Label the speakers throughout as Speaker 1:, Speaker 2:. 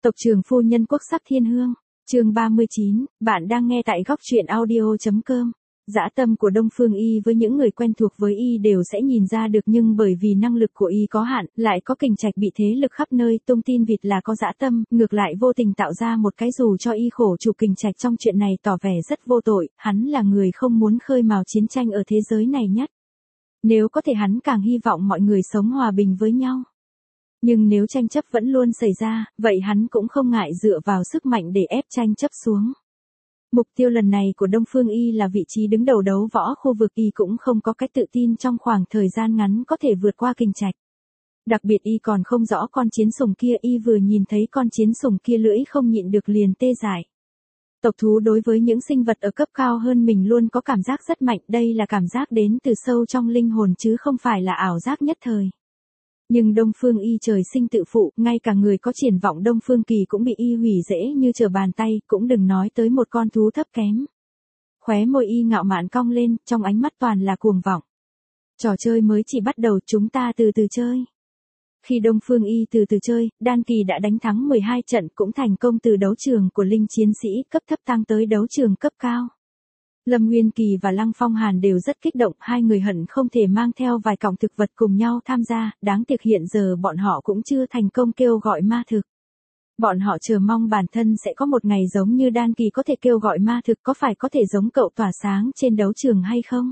Speaker 1: Tộc trưởng phu nhân quốc sắc thiên hương, chương 39, bạn đang nghe tại góc truyện audio.com. Dã tâm của Đông Phương Y với những người quen thuộc với Y đều sẽ nhìn ra được, nhưng bởi vì năng lực của Y có hạn, lại có Kình Trạch bị thế lực khắp nơi tung tin vịt là có dã tâm, ngược lại vô tình tạo ra một cái dù cho Y khổ chủ. Kình Trạch trong chuyện này tỏ vẻ rất vô tội, hắn là người không muốn khơi mào chiến tranh ở thế giới này nhất. Nếu có thể hắn càng hy vọng mọi người sống hòa bình với nhau. Nhưng nếu tranh chấp vẫn luôn xảy ra, vậy hắn cũng không ngại dựa vào sức mạnh để ép tranh chấp xuống. Mục tiêu lần này của Đông Phương Y là vị trí đứng đầu đấu võ khu vực. Y cũng không có cái tự tin trong khoảng thời gian ngắn có thể vượt qua Kình Trạch. Đặc biệt Y còn không rõ con chiến sủng kia, Y vừa nhìn thấy con chiến sủng kia lưỡi không nhịn được liền tê dại. Tộc thú đối với những sinh vật ở cấp cao hơn mình luôn có cảm giác rất mạnh, đây là cảm giác đến từ sâu trong linh hồn chứ không phải là ảo giác nhất thời. Nhưng Đông Phương Y trời sinh tự phụ, ngay cả người có triển vọng Đông Phương Kỳ cũng bị Y hủy dễ như trở bàn tay, cũng đừng nói tới một con thú thấp kém. Khóe môi Y ngạo mạn cong lên, trong ánh mắt toàn là cuồng vọng. Trò chơi mới chỉ bắt đầu, chúng ta từ từ chơi. Khi Đông Phương Y từ từ chơi, Đan Kỳ đã đánh thắng 12 trận, cũng thành công từ đấu trường của linh chiến sĩ cấp thấp tăng tới đấu trường cấp cao. Lâm Nguyên Kỳ và Lăng Phong Hàn đều rất kích động, hai người hận không thể mang theo vài cọng thực vật cùng nhau tham gia, đáng tiếc hiện giờ bọn họ cũng chưa thành công kêu gọi ma thực. Bọn họ chờ mong bản thân sẽ có một ngày giống như Đan Kỳ có thể kêu gọi ma thực, có phải có thể giống cậu tỏa sáng trên đấu trường hay không?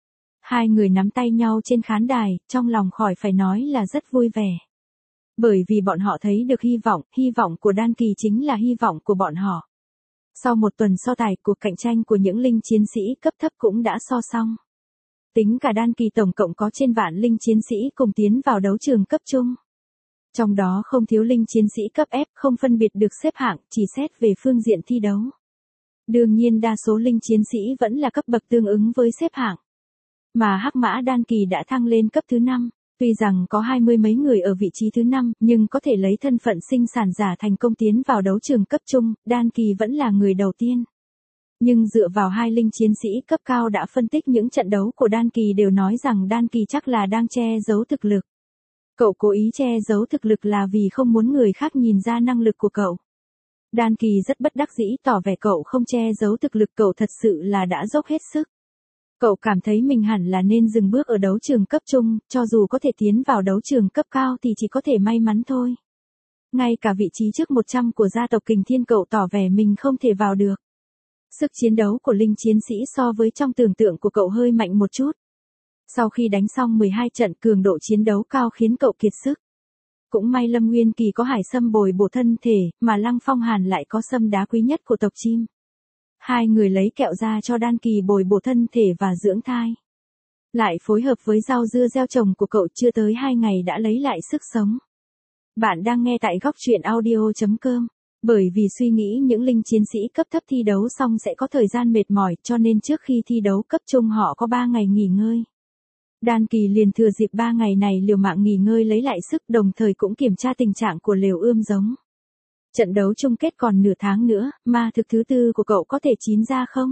Speaker 1: Hai người nắm tay nhau trên khán đài, trong lòng khỏi phải nói là rất vui vẻ. Bởi vì bọn họ thấy được hy vọng của Đan Kỳ chính là hy vọng của bọn họ. Sau một tuần so tài, cuộc cạnh tranh của những linh chiến sĩ cấp thấp cũng đã so xong. Tính cả Đan Kỳ tổng cộng có trên vạn linh chiến sĩ cùng tiến vào đấu trường cấp trung. Trong đó không thiếu linh chiến sĩ cấp F, không phân biệt được xếp hạng, chỉ xét về phương diện thi đấu. Đương nhiên đa số linh chiến sĩ vẫn là cấp bậc tương ứng với xếp hạng. Mà Hắc Mã Đan Kỳ đã thăng lên cấp thứ 5. Tuy rằng có 20 mấy người ở vị trí thứ 5, nhưng có thể lấy thân phận sinh sản giả thành công tiến vào đấu trường cấp trung, Đan Kỳ vẫn là người đầu tiên. Nhưng dựa vào hai linh chiến sĩ cấp cao đã phân tích những trận đấu của Đan Kỳ đều nói rằng Đan Kỳ chắc là đang che giấu thực lực. Cậu cố ý che giấu thực lực là vì không muốn người khác nhìn ra năng lực của cậu. Đan Kỳ rất bất đắc dĩ tỏ vẻ cậu không che giấu thực lực, cậu thật sự là đã dốc hết sức. Cậu cảm thấy mình hẳn là nên dừng bước ở đấu trường cấp trung, cho dù có thể tiến vào đấu trường cấp cao thì chỉ có thể may mắn thôi. Ngay cả vị trí trước 100 của gia tộc Kình Thiên cậu tỏ vẻ mình không thể vào được. Sức chiến đấu của linh chiến sĩ so với trong tưởng tượng của cậu hơi mạnh một chút. Sau khi đánh xong 12 trận, cường độ chiến đấu cao khiến cậu kiệt sức. Cũng may Lâm Nguyên Kỳ có hải sâm bồi bổ thân thể, mà Lăng Phong Hàn lại có sâm đá quý nhất của tộc chim. Hai người lấy kẹo ra cho Đan Kỳ bồi bổ thân thể và dưỡng thai. Lại phối hợp với rau dưa gieo trồng của cậu, chưa tới 2 ngày đã lấy lại sức sống. Bạn đang nghe tại góc truyện audio.com. Bởi vì suy nghĩ những linh chiến sĩ cấp thấp thi đấu xong sẽ có thời gian mệt mỏi, cho nên trước khi thi đấu cấp trung họ có 3 ngày nghỉ ngơi. Đan Kỳ liền thừa dịp 3 ngày này liều mạng nghỉ ngơi lấy lại sức, đồng thời cũng kiểm tra tình trạng của lều ươm giống. Trận đấu chung kết còn nửa tháng nữa, ma thực thứ 4 của cậu có thể chín ra không?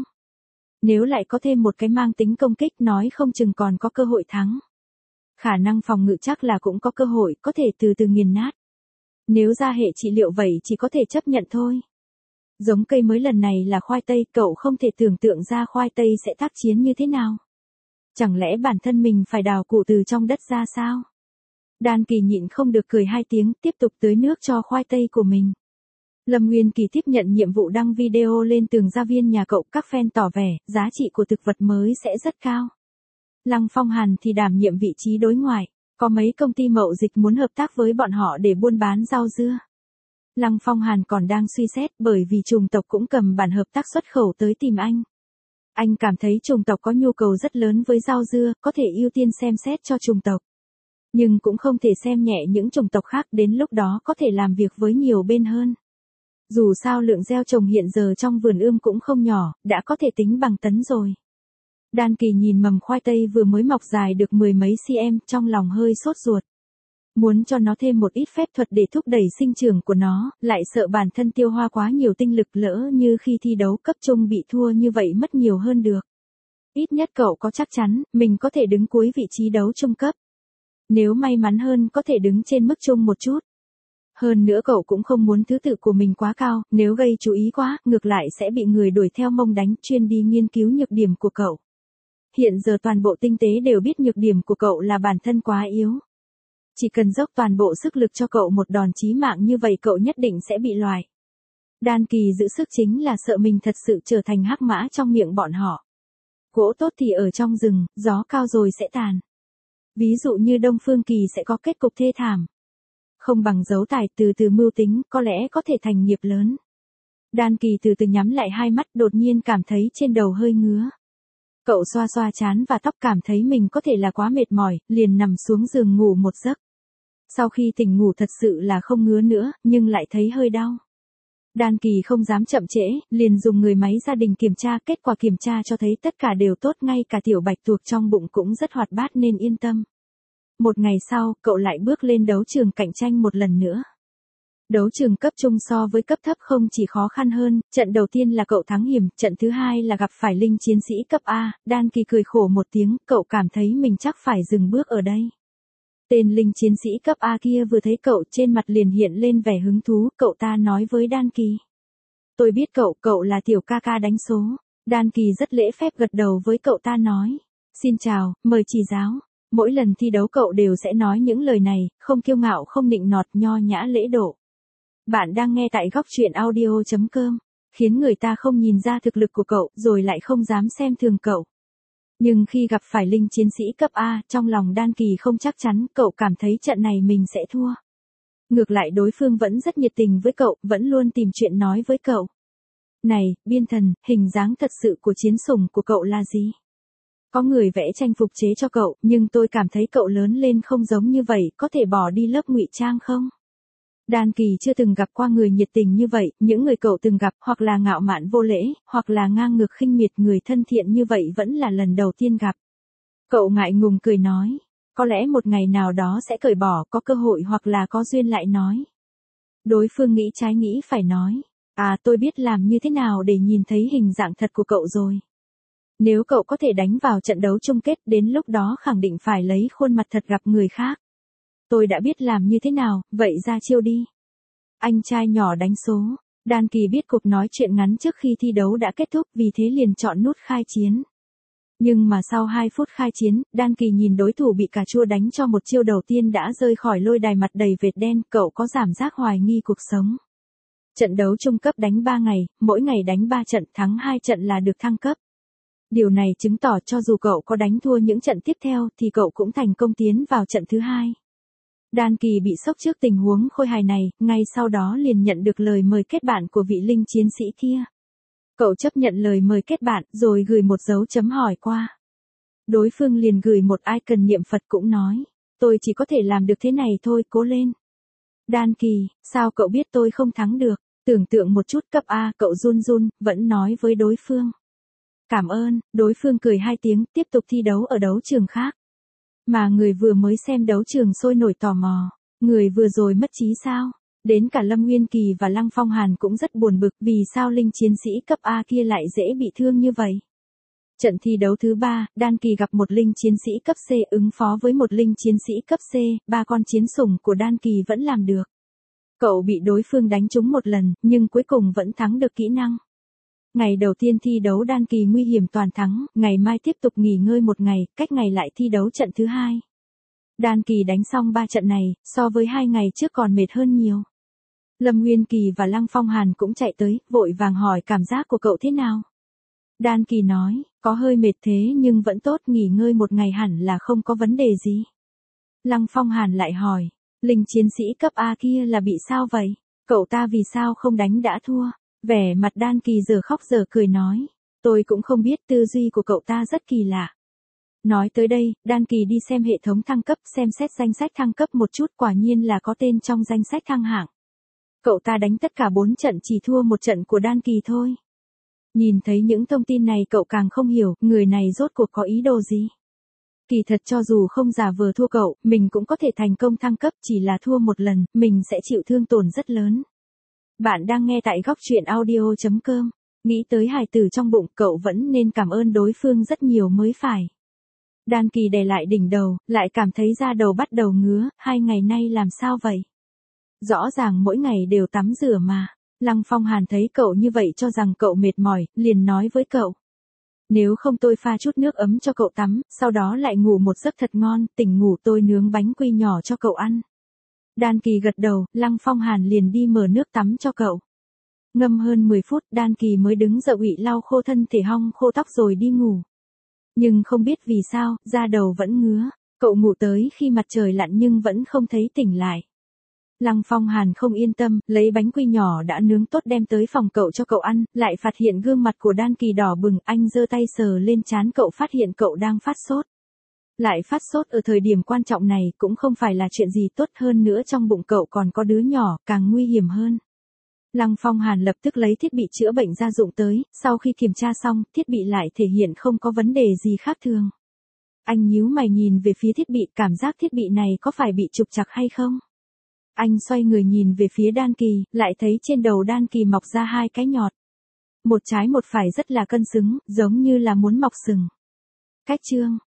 Speaker 1: Nếu lại có thêm một cái mang tính công kích, nói không chừng còn có cơ hội thắng. Khả năng phòng ngự chắc là cũng có cơ hội, có thể từ từ nghiền nát. Nếu ra hệ trị liệu vậy chỉ có thể chấp nhận thôi. Giống cây mới lần này là khoai tây, cậu không thể tưởng tượng ra khoai tây sẽ tác chiến như thế nào. Chẳng lẽ bản thân mình phải đào củ từ trong đất ra sao? Đan Kỳ nhịn không được cười 2 tiếng, tiếp tục tưới nước cho khoai tây của mình. Lâm Nguyên Kỳ tiếp nhận nhiệm vụ đăng video lên tường gia viên nhà cậu, các fan tỏ vẻ, giá trị của thực vật mới sẽ rất cao. Lăng Phong Hàn thì đảm nhiệm vị trí đối ngoại, có mấy công ty mậu dịch muốn hợp tác với bọn họ để buôn bán rau dưa. Lăng Phong Hàn còn đang suy xét, bởi vì chủng tộc cũng cầm bản hợp tác xuất khẩu tới tìm anh. Anh cảm thấy chủng tộc có nhu cầu rất lớn với rau dưa, có thể ưu tiên xem xét cho chủng tộc. Nhưng cũng không thể xem nhẹ những chủng tộc khác, đến lúc đó có thể làm việc với nhiều bên hơn. Dù sao lượng gieo trồng hiện giờ trong vườn ươm cũng không nhỏ, đã có thể tính bằng tấn rồi. Đan Kỳ nhìn mầm khoai tây vừa mới mọc dài được 10 mấy cm, trong lòng hơi sốt ruột. Muốn cho nó thêm một ít phép thuật để thúc đẩy sinh trưởng của nó, lại sợ bản thân tiêu hoa quá nhiều tinh lực, lỡ như khi thi đấu cấp trung bị thua như vậy mất nhiều hơn được. Ít nhất cậu có chắc chắn, mình có thể đứng cuối vị trí đấu trung cấp. Nếu may mắn hơn có thể đứng trên mức trung một chút. Hơn nữa cậu cũng không muốn thứ tự của mình quá cao, nếu gây chú ý quá, ngược lại sẽ bị người đuổi theo mông đánh, chuyên đi nghiên cứu nhược điểm của cậu. Hiện giờ toàn bộ tinh tế đều biết nhược điểm của cậu là bản thân quá yếu. Chỉ cần dốc toàn bộ sức lực cho cậu một đòn chí mạng như vậy cậu nhất định sẽ bị loại. Đan Kỳ giữ sức chính là sợ mình thật sự trở thành hắc mã trong miệng bọn họ. Gỗ tốt thì ở trong rừng, gió cao rồi sẽ tàn. Ví dụ như Đông Phương Kỳ sẽ có kết cục thê thảm. Không bằng giấu tài từ từ mưu tính, có lẽ có thể thành nghiệp lớn. Đan Kỳ từ từ nhắm lại hai mắt, đột nhiên cảm thấy trên đầu hơi ngứa. Cậu xoa xoa trán và tóc, cảm thấy mình có thể là quá mệt mỏi, liền nằm xuống giường ngủ một giấc. Sau khi tỉnh ngủ thật sự là không ngứa nữa, nhưng lại thấy hơi đau. Đan Kỳ không dám chậm trễ, liền dùng người máy gia đình kiểm tra, kết quả kiểm tra cho thấy tất cả đều tốt, ngay cả tiểu bạch tuộc trong bụng cũng rất hoạt bát nên yên tâm. Một ngày sau, cậu lại bước lên đấu trường cạnh tranh một lần nữa. Đấu trường cấp trung so với cấp thấp không chỉ khó khăn hơn, trận đầu tiên là cậu thắng hiểm, trận thứ hai là gặp phải linh chiến sĩ cấp A, Đan Kỳ cười khổ một tiếng, cậu cảm thấy mình chắc phải dừng bước ở đây. Tên linh chiến sĩ cấp A kia vừa thấy cậu trên mặt liền hiện lên vẻ hứng thú, cậu ta nói với Đan Kỳ. Tôi biết cậu là tiểu ca ca đánh số. Đan Kỳ rất lễ phép gật đầu với cậu ta nói. Xin chào, mời chỉ giáo. Mỗi lần thi đấu cậu đều sẽ nói những lời này, không kiêu ngạo không nịnh nọt, nho nhã lễ độ. Bạn đang nghe tại góc truyện audio.com, khiến người ta không nhìn ra thực lực của cậu, rồi lại không dám xem thường cậu. Nhưng khi gặp phải linh chiến sĩ cấp A, trong lòng Đan Kỳ không chắc chắn, cậu cảm thấy trận này mình sẽ thua. Ngược lại đối phương vẫn rất nhiệt tình với cậu, vẫn luôn tìm chuyện nói với cậu. Này, Biên Thần, hình dáng thật sự của chiến sủng của cậu là gì? Có người vẽ tranh phục chế cho cậu, nhưng tôi cảm thấy cậu lớn lên không giống như vậy, có thể bỏ đi lớp ngụy trang không? Đan Kỳ chưa từng gặp qua người nhiệt tình như vậy, những người cậu từng gặp hoặc là ngạo mạn vô lễ, hoặc là ngang ngược khinh miệt, người thân thiện như vậy vẫn là lần đầu tiên gặp. Cậu ngại ngùng cười nói, có lẽ một ngày nào đó sẽ cởi bỏ, có cơ hội hoặc là có duyên lại nói. Đối phương nghĩ trái nghĩ phải nói, tôi biết làm như thế nào để nhìn thấy hình dạng thật của cậu rồi. Nếu cậu có thể đánh vào trận đấu chung kết, đến lúc đó khẳng định phải lấy khuôn mặt thật gặp người khác. Tôi đã biết làm như thế nào, vậy ra chiêu đi. Anh trai nhỏ đánh số. Đan Kỳ biết cuộc nói chuyện ngắn trước khi thi đấu đã kết thúc, vì thế liền chọn nút khai chiến. Nhưng mà sau 2 phút khai chiến, Đan Kỳ nhìn đối thủ bị cà chua đánh cho một chiêu đầu tiên đã rơi khỏi lôi đài, mặt đầy vệt đen, cậu có cảm giác hoài nghi cuộc sống. Trận đấu trung cấp đánh 3 ngày, mỗi ngày đánh 3 trận, thắng 2 trận là được thăng cấp. Điều này chứng tỏ cho dù cậu có đánh thua những trận tiếp theo thì cậu cũng thành công tiến vào trận thứ 2. Đan Kỳ bị sốc trước tình huống khôi hài này, ngay sau đó liền nhận được lời mời kết bạn của vị linh chiến sĩ kia. Cậu chấp nhận lời mời kết bạn, rồi gửi một dấu chấm hỏi qua. Đối phương liền gửi một icon niệm Phật cũng nói, tôi chỉ có thể làm được thế này thôi, cố lên. Đan Kỳ, sao cậu biết tôi không thắng được? Tưởng tượng một chút, cấp A, cậu run run, vẫn nói với đối phương. Cảm ơn, đối phương cười 2 tiếng, tiếp tục thi đấu ở đấu trường khác. Mà người vừa mới xem đấu trường sôi nổi tò mò, người vừa rồi mất trí sao? Đến cả Lâm Nguyên Kỳ và Lăng Phong Hàn cũng rất buồn bực, vì sao linh chiến sĩ cấp A kia lại dễ bị thương như vậy? Trận thi đấu thứ 3, Đan Kỳ gặp một linh chiến sĩ cấp C ứng phó với một linh chiến sĩ cấp C, 3 con chiến sủng của Đan Kỳ vẫn làm được. Cậu bị đối phương đánh trúng một lần, nhưng cuối cùng vẫn thắng được kỹ năng. Ngày đầu tiên thi đấu Đan Kỳ nguy hiểm toàn thắng, ngày mai tiếp tục nghỉ ngơi một ngày, cách ngày lại thi đấu trận thứ 2. Đan Kỳ đánh xong 3 trận này, so với 2 ngày trước còn mệt hơn nhiều. Lâm Nguyên Kỳ và Lăng Phong Hàn cũng chạy tới, vội vàng hỏi cảm giác của cậu thế nào. Đan Kỳ nói, có hơi mệt thế nhưng vẫn tốt, nghỉ ngơi một ngày hẳn là không có vấn đề gì. Lăng Phong Hàn lại hỏi, linh chiến sĩ cấp A kia là bị sao vậy? Cậu ta vì sao không đánh đã thua? Vẻ mặt Đan Kỳ giờ khóc giờ cười nói, tôi cũng không biết, tư duy của cậu ta rất kỳ lạ. Nói tới đây, Đan Kỳ đi xem hệ thống thăng cấp, xem xét danh sách thăng cấp một chút, quả nhiên là có tên trong danh sách thăng hạng. Cậu ta đánh tất cả 4 trận chỉ thua 1 trận của Đan Kỳ thôi. Nhìn thấy những thông tin này cậu càng không hiểu, người này rốt cuộc có ý đồ gì. Kỳ thật cho dù không giả vờ thua cậu, mình cũng có thể thành công thăng cấp, chỉ là thua 1 lần, mình sẽ chịu thương tổn rất lớn. Bạn đang nghe tại góc truyện audio.com, nghĩ tới hài tử trong bụng, cậu vẫn nên cảm ơn đối phương rất nhiều mới phải. Đan Kỳ đè lại đỉnh đầu, lại cảm thấy da đầu bắt đầu ngứa, 2 ngày nay làm sao vậy? Rõ ràng mỗi ngày đều tắm rửa mà. Lăng Phong Hàn thấy cậu như vậy cho rằng cậu mệt mỏi, liền nói với cậu. Nếu không tôi pha chút nước ấm cho cậu tắm, sau đó lại ngủ một giấc thật ngon, tỉnh ngủ tôi nướng bánh quy nhỏ cho cậu ăn. Đan Kỳ gật đầu, Lăng Phong Hàn liền đi mở nước tắm cho cậu. Ngâm hơn 10 phút, Đan Kỳ mới đứng dậy ủy lau khô thân thể hong khô tóc rồi đi ngủ. Nhưng không biết vì sao, da đầu vẫn ngứa, cậu ngủ tới khi mặt trời lặn nhưng vẫn không thấy tỉnh lại. Lăng Phong Hàn không yên tâm, lấy bánh quy nhỏ đã nướng tốt đem tới phòng cậu cho cậu ăn, lại phát hiện gương mặt của Đan Kỳ đỏ bừng, anh giơ tay sờ lên trán cậu phát hiện cậu đang phát sốt. Lại phát sốt ở thời điểm quan trọng này cũng không phải là chuyện gì tốt, hơn nữa trong bụng cậu còn có đứa nhỏ, càng nguy hiểm hơn. Lăng Phong Hàn lập tức lấy thiết bị chữa bệnh gia dụng tới, sau khi kiểm tra xong, thiết bị lại thể hiện không có vấn đề gì khác thường. Anh nhíu mày nhìn về phía thiết bị, cảm giác thiết bị này có phải bị trục trặc hay không? Anh xoay người nhìn về phía Đan Kỳ, lại thấy trên đầu Đan Kỳ mọc ra 2 cái nhọt. Một trái một phải rất là cân xứng, giống như là muốn mọc sừng. Cách chương